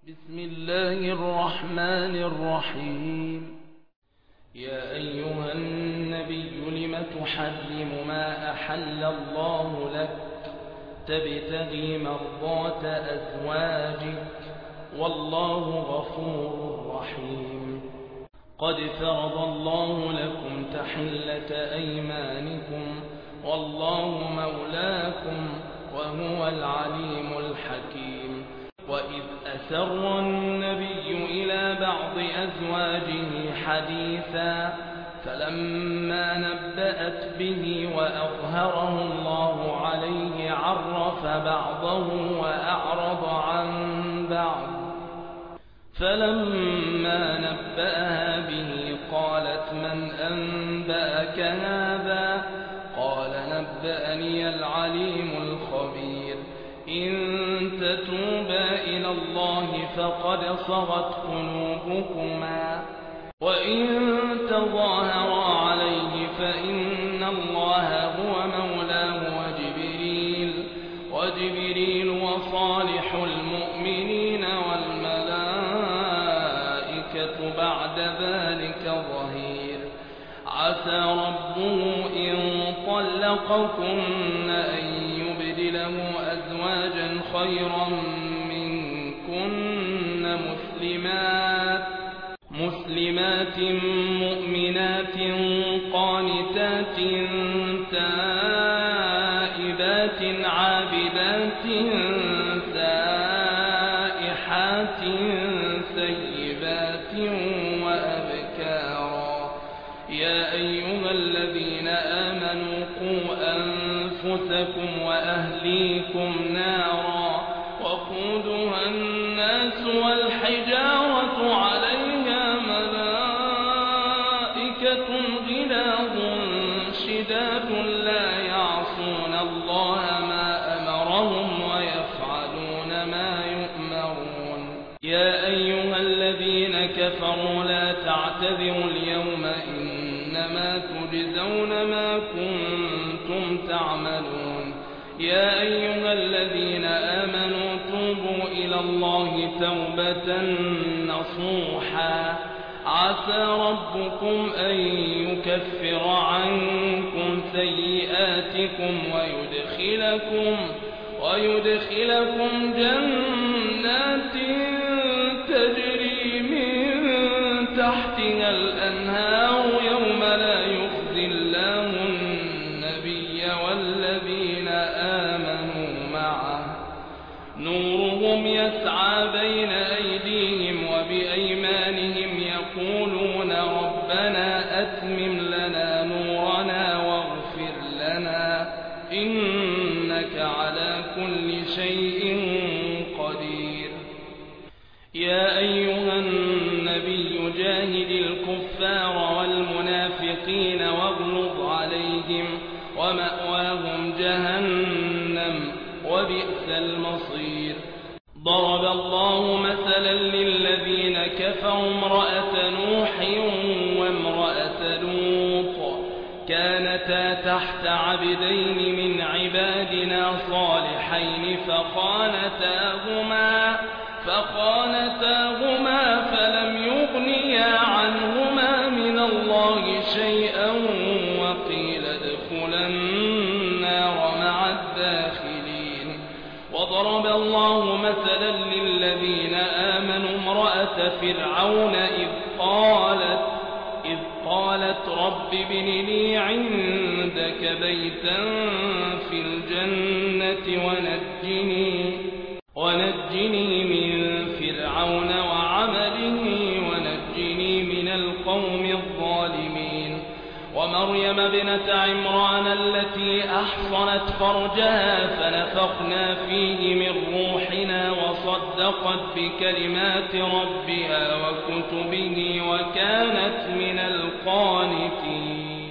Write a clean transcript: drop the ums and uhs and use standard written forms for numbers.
بسم الله الرحمن الرحيم. يا أيها النبي لم تحرم ما أحل الله لك تبتغي مرضات أزواجك والله غفور رحيم. قد فرض الله لكم تحلة أيمانكم والله مولاكم وهو العليم الحكيم. وإذ أسر النبي إلى بعض أزواجه حديثا فلما نبأت به وأظهره الله عليه عرف بعضه وأعرض عن بعض. فلما نبأها به قالت من أنبأك هذا؟ قال نبأني العليم الخبير. إن تتوبا إلى الله فقد صغت قلوبكما وإن تظاهرا عليه فإن الله هو مولاه وجبريل وصالح المؤمنين والملائكة بعد ذلك ظهير. عسى ربه إن طلقكن أن يبدله أزواجا خيرا منكن مسلمات مؤمنات قانتات تائبات عابدات سائحات ثيبات وأبكارا. يا أيها الذين آمنوا قوا أنفسكم وأهليكم نارا وقودها الناس والحجارة عليها ملائكة غلاظ شداد لا يعصون الله ما أمرهم ويفعلون ما يؤمرون. يا أيها الذين كفروا لا تعتذروا اليوم إنما تجزون ما كنتم تعملون. يا أيها الذين آمنوا توبوا إلى الله توبة نصوحا. عسى ربكم أن يكفر عنكم سيئاتكم ويدخلكم جنات تجري من تحتها الأنهار يوم لا يخزي الله النبي والذين آمنوا معه نورهم يسعى بين أيديهم وبأيمانهم يقولون ربنا أتمم لنا نورنا واغفر لنا إنك على كل شيء قدير. يا أيها النبي جاهد الكفار والمنافقين واغلظ عليهم ومأواهم جهنم وبئس المصير. ضرب الله مثلا للذين كفروا امرأة نوح وامرأة لوط كانتا تحت عبدين من عبادنا صالحين فخانتاهما فلم يغنيا عنهما من الله شيئا وقيل ادخلا النار مع الداخلين. وضرب الله مثلا للذين آمنوا امرأة فرعون إذ قالت رب ابن لي عندك بيتا في الجنة ونجني من فرعون وعمله ونجني من القوم الظالمين. ومريم ابنة عمران التي أحصنت فرجها فنفخنا فيه من روحنا وصدقت بكلمات ربها وكتبه وكانت من القانتين.